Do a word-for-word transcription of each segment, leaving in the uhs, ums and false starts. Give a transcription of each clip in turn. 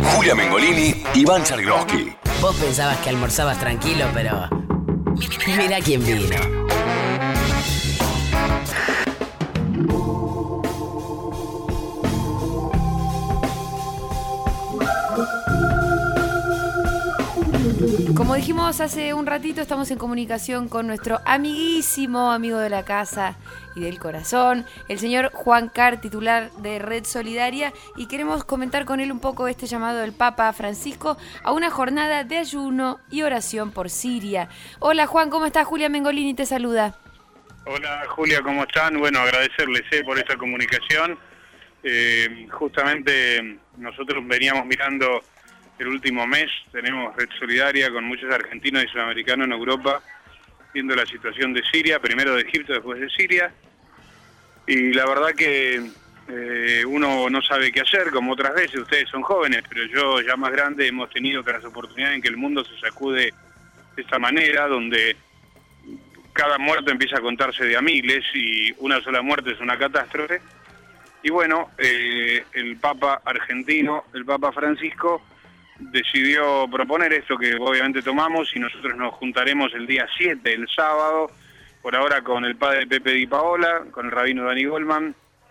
Julia Mengolini, Iván Chergrovsky. Vos pensabas que almorzabas tranquilo, pero mira quién vino. Como dijimos hace un ratito, estamos en comunicación con nuestro amiguísimo amigo de la casa y del corazón, el señor Juan Carr, titular de Red Solidaria, y queremos comentar con él un poco este llamado del Papa Francisco a una jornada de ayuno y oración por Siria. Hola Juan, ¿cómo estás? Julia Mengolini te saluda. Hola Julia, ¿cómo están? Bueno, agradecerles eh, por esta comunicación. Eh, justamente nosotros veníamos mirando el último mes, tenemos Red Solidaria con muchos argentinos y sudamericanos en Europa, viendo la situación de Siria, primero de Egipto, después de Siria, y la verdad que eh, uno no sabe qué hacer, como otras veces. Ustedes son jóvenes, pero yo ya más grande hemos tenido otras oportunidades en que el mundo se sacude de esta manera, donde cada muerto empieza a contarse de a miles y una sola muerte es una catástrofe. Y bueno, eh, el Papa argentino, el Papa Francisco, decidió proponer esto que obviamente tomamos, y nosotros nos juntaremos el día siete, el sábado, por ahora con el padre Pepe Di Paola, con el rabino Dani Goldman,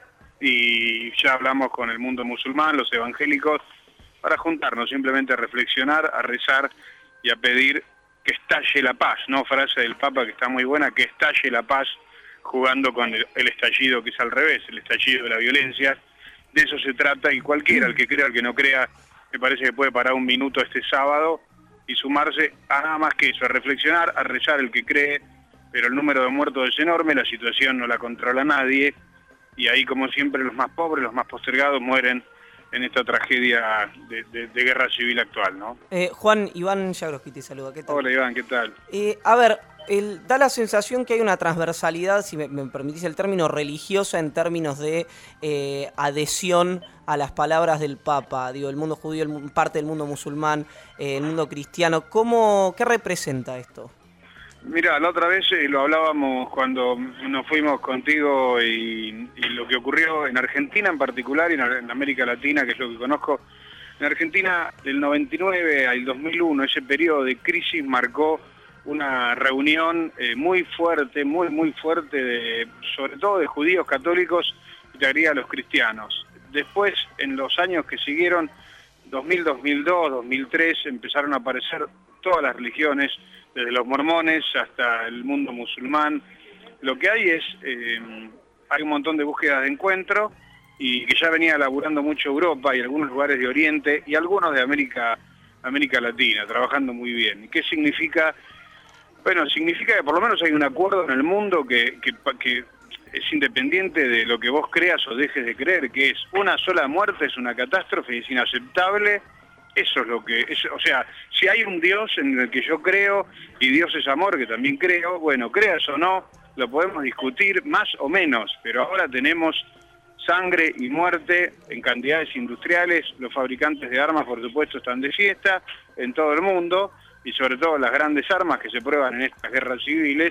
y ya hablamos con el mundo musulmán, los evangélicos, para juntarnos, simplemente a reflexionar, a rezar y a pedir que estalle la paz, ¿no? Frase del Papa que está muy buena, que estalle la paz, jugando con el, el estallido que es al revés, el estallido de la violencia. De eso se trata, y cualquiera, el que crea, el que no crea, me parece que puede parar un minuto este sábado y sumarse a nada más que eso, a reflexionar, a rezar el que cree, pero el número de muertos es enorme, la situación no la controla nadie, y ahí, como siempre, los más pobres, los más postergados mueren en esta tragedia de, de, de guerra civil actual, ¿no? Eh, Juan, Iván Chergrovsky te saluda, ¿qué tal? Hola Iván, ¿qué tal? Eh, a ver, el, da la sensación que hay una transversalidad, si me, me permitís el término, religiosa en términos de eh, adhesión a las palabras del Papa. Digo, el mundo judío, el, parte del mundo musulmán, eh, el mundo cristiano. ¿Cómo, qué representa esto? Mira, la otra vez eh, lo hablábamos cuando nos fuimos contigo, y, y lo que ocurrió en Argentina en particular, y en, en América Latina, que es lo que conozco. En Argentina, del noventa y nueve al dos mil uno, ese periodo de crisis marcó una reunión eh, muy fuerte, muy muy fuerte, de, sobre todo de judíos católicos, y te diría los cristianos. Después, en los años que siguieron, dos mil, dos mil dos, dos mil tres, empezaron a aparecer todas las religiones, desde los mormones hasta el mundo musulmán. Lo que hay es, eh, hay un montón de búsquedas de encuentro, y que ya venía elaborando mucho Europa y algunos lugares de Oriente y algunos de América, América Latina, trabajando muy bien. ¿Y qué significa? Bueno, significa que por lo menos hay un acuerdo en el mundo que, que, que es independiente de lo que vos creas o dejes de creer, que es una sola muerte es una catástrofe y es inaceptable. Eso es lo que es, o sea, si hay un Dios en el que yo creo, y Dios es amor, que también creo, bueno, creas o no, lo podemos discutir más o menos, pero ahora tenemos sangre y muerte en cantidades industriales. Los fabricantes de armas, por supuesto, están de fiesta en todo el mundo, y sobre todo las grandes armas que se prueban en estas guerras civiles.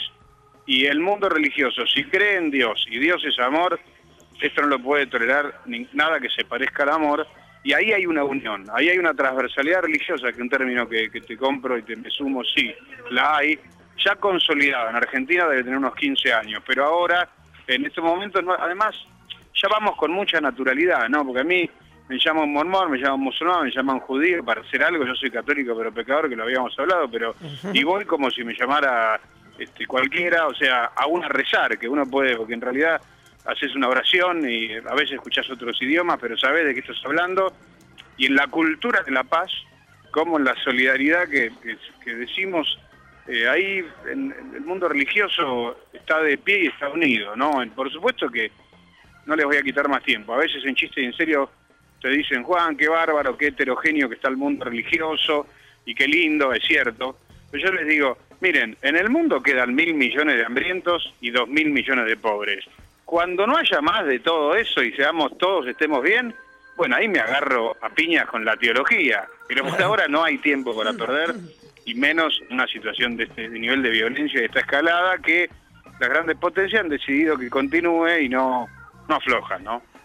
Y el mundo religioso, si cree en Dios y Dios es amor, esto no lo puede tolerar ni, nada que se parezca al amor. Y ahí hay una unión, ahí hay una transversalidad religiosa, que es un término que, que te compro y te me sumo, sí, la hay, ya consolidada. En Argentina debe tener unos quince años, pero ahora, en estos momentos, no, además, ya vamos con mucha naturalidad, ¿no? Porque a mí me llaman mormón, me llaman musulmán, me llaman judío, para hacer algo. Yo soy católico pero pecador, que lo habíamos hablado, pero y voy como si me llamara este, cualquiera, o sea, aún a rezar, que uno puede, porque en realidad haces una oración y a veces escuchás otros idiomas, pero sabés de qué estás hablando. Y en la cultura de la paz, como en la solidaridad que, que, que decimos, eh, ahí en, en el mundo religioso está de pie y está unido, ¿no? Por supuesto que no les voy a quitar más tiempo. A veces en chiste y en serio te dicen, Juan, qué bárbaro, qué heterogéneo que está el mundo religioso, y qué lindo, es cierto. Pero yo les digo, miren, en el mundo quedan mil millones de hambrientos y dos mil millones de pobres. Cuando no haya más de todo eso y seamos todos, estemos bien, bueno, ahí me agarro a piñas con la teología. Pero por ahora no hay tiempo para perder, y menos una situación de este nivel de violencia y de esta escalada, que las grandes potencias han decidido que continúe y no, no aflojan, ¿no?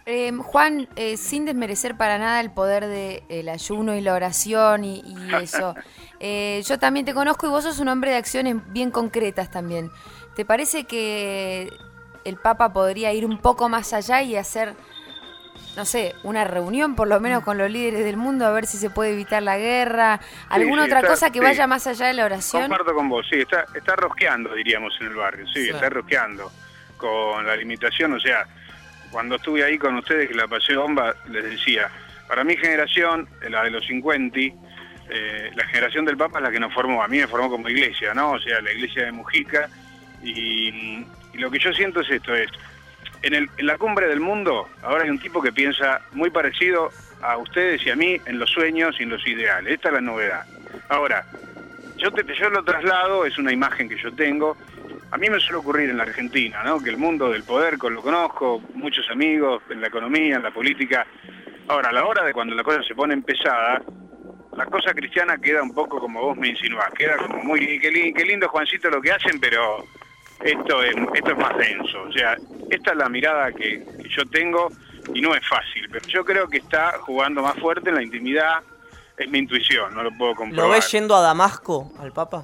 Eh, Juan, eh, sin desmerecer para nada el poder del ayuno y la oración y, y eso, eh, yo también te conozco y vos sos un hombre de acciones bien concretas también. ¿Te parece que el Papa podría ir un poco más allá y hacer, no sé, una reunión por lo menos con los líderes del mundo a ver si se puede evitar la guerra? ¿Alguna Sí, sí, otra está, cosa que sí. vaya más allá de la oración? Comparto con vos, sí, está, está rosqueando, diríamos, en el barrio, sí, Sí. está rosqueando con la limitación, o sea, cuando estuve ahí con ustedes, que la pasé bomba, les decía, para mi generación, la de los cincuenta, eh, la generación del Papa es la que nos formó, a mí me formó como iglesia, ¿no? O sea, la iglesia de Mujica, y, y lo que yo siento es esto, es, en, el, en la cumbre del mundo, ahora hay un tipo que piensa muy parecido a ustedes y a mí en los sueños y en los ideales, esta es la novedad. Ahora, yo, te, yo lo traslado, es una imagen que yo tengo. A mí me suele ocurrir en la Argentina, ¿no? Que el mundo del poder, con lo conozco, muchos amigos en la economía, en la política. Ahora, a la hora de cuando la cosa se pone pesada, la cosa cristiana queda un poco como vos me insinuás, queda como muy, qué, li, qué lindo Juancito lo que hacen, pero esto es, esto es más denso. O sea, esta es la mirada que, que yo tengo y no es fácil, pero yo creo que está jugando más fuerte en la intimidad, es mi intuición, no lo puedo comprobar. ¿Lo ves yendo a Damasco, al Papa?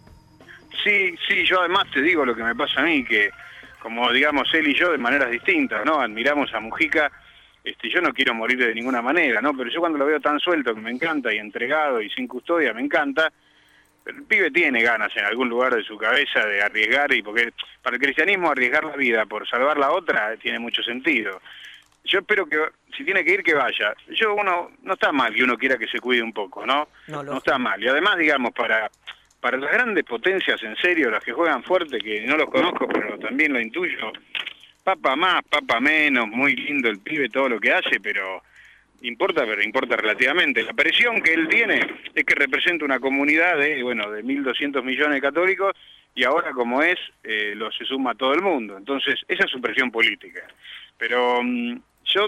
Sí, sí, yo además te digo lo que me pasa a mí, que como digamos él y yo de maneras distintas, ¿no? Admiramos a Mujica, este, yo no quiero morir de ninguna manera, ¿no? Pero yo cuando lo veo tan suelto, que me encanta, y entregado y sin custodia, me encanta, pero el pibe tiene ganas en algún lugar de su cabeza de arriesgar, y porque para el cristianismo arriesgar la vida por salvar la otra tiene mucho sentido. Yo espero que, si tiene que ir, que vaya. Yo, uno, no está mal que uno quiera que se cuide un poco, ¿no? No, no está mal. Y además, digamos, para... Para las grandes potencias, en serio, las que juegan fuerte, que no los conozco, pero también lo intuyo, Papa más, Papa menos, muy lindo el pibe, todo lo que hace, pero importa, pero importa relativamente. La presión que él tiene es que representa una comunidad de, bueno, de mil doscientos millones de católicos, y ahora, como es, eh, lo se suma todo el mundo. Entonces, esa es su presión política. Pero um, yo,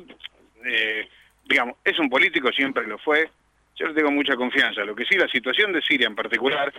eh, digamos, es un político, siempre lo fue, yo le tengo mucha confianza. Lo que sí, la situación de Siria en particular,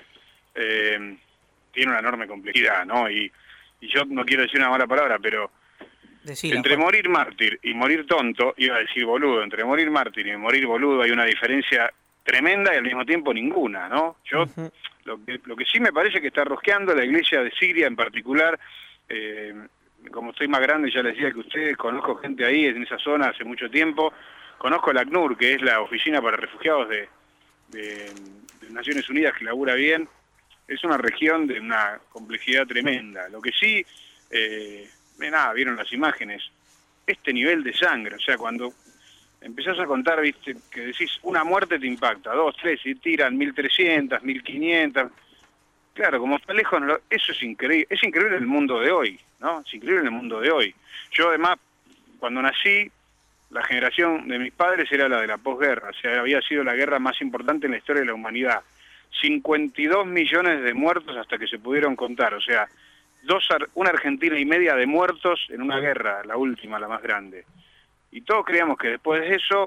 Eh, tiene una enorme complejidad, ¿no? Y, y yo no quiero decir una mala palabra, pero Decila, entre Juan. morir mártir y morir tonto, iba a decir boludo, entre morir mártir y morir boludo hay una diferencia tremenda y al mismo tiempo ninguna, ¿no? Yo, Uh-huh. lo que, lo que sí me parece que está rosqueando la iglesia de Siria en particular, eh, como estoy más grande, ya les decía que ustedes, conozco gente ahí en esa zona hace mucho tiempo, conozco el ACNUR, que es la Oficina para Refugiados de, de, de Naciones Unidas, que labura bien. Es una región de una complejidad tremenda. Lo que sí, eh, nada, vieron las imágenes, este nivel de sangre, o sea, cuando empezás a contar, viste, que decís, una muerte te impacta, dos, tres, y tiran mil trescientas, mil quinientas, claro, como está lejos, no lo, eso es increíble, es increíble en el mundo de hoy, ¿no? Es increíble en el mundo de hoy. Yo además, cuando nací, la generación de mis padres era la de la posguerra, o sea, había sido la guerra más importante en la historia de la humanidad. cincuenta y dos millones de muertos hasta que se pudieron contar, o sea, dos, una Argentina y media de muertos en una guerra, la última, la más grande. Y todos creíamos que después de eso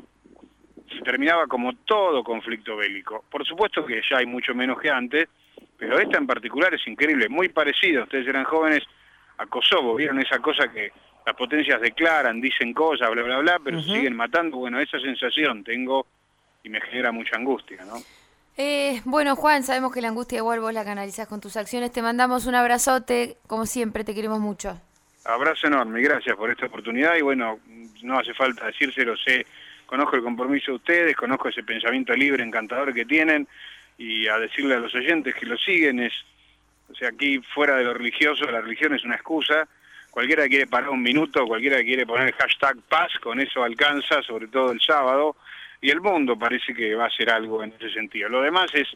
se terminaba como todo conflicto bélico. Por supuesto que ya hay mucho menos que antes, pero esta en particular es increíble, muy parecida, ustedes eran jóvenes, a Kosovo, vieron esa cosa que las potencias declaran, dicen cosas, bla, bla, bla, pero uh-huh. se siguen matando. Bueno, esa sensación tengo y me genera mucha angustia, ¿no? Eh, bueno, Juan, sabemos que la angustia igual vos la canalizás con tus acciones. Te mandamos un abrazote, como siempre, te queremos mucho. Abrazo enorme, gracias por esta oportunidad y bueno, no hace falta decírselo, sé, conozco el compromiso de ustedes, conozco ese pensamiento libre, encantador que tienen y a decirle a los oyentes que lo siguen es, o sea, aquí fuera de lo religioso, la religión es una excusa, cualquiera que quiere parar un minuto, cualquiera que quiere poner hashtag paz, con eso alcanza, sobre todo el sábado, y el mundo parece que va a hacer algo en ese sentido. Lo demás es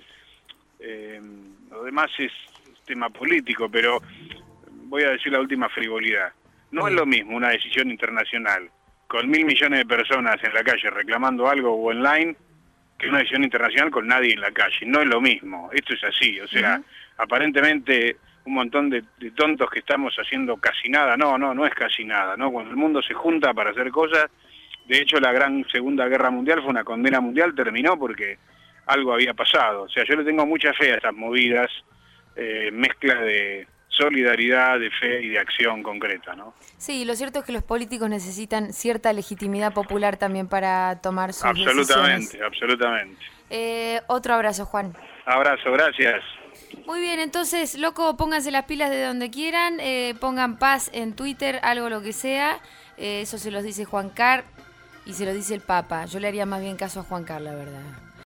eh, lo demás es tema político, pero voy a decir la última frivolidad. No es lo mismo una decisión internacional con mil millones de personas en la calle reclamando algo o online que una decisión internacional con nadie en la calle. No es lo mismo. Esto es así. O sea, uh-huh. aparentemente un montón de, de tontos que estamos haciendo casi nada. No, no, no es casi nada, ¿no? Cuando el mundo se junta para hacer cosas. De hecho, la gran Segunda Guerra Mundial fue una condena mundial, terminó porque algo había pasado. O sea, yo le tengo mucha fe a estas movidas, eh, mezcla de solidaridad, de fe y de acción concreta, ¿no? Sí, lo cierto es que los políticos necesitan cierta legitimidad popular también para tomar sus Absolutamente, decisiones. absolutamente. Eh, otro abrazo, Juan. Abrazo, gracias. Muy bien, entonces, loco, pónganse las pilas de donde quieran, eh, pongan paz en Twitter, algo lo que sea. Eh, eso se los dice Juan Car y se lo dice el Papa. Yo le haría más bien caso a Juan Car, la verdad.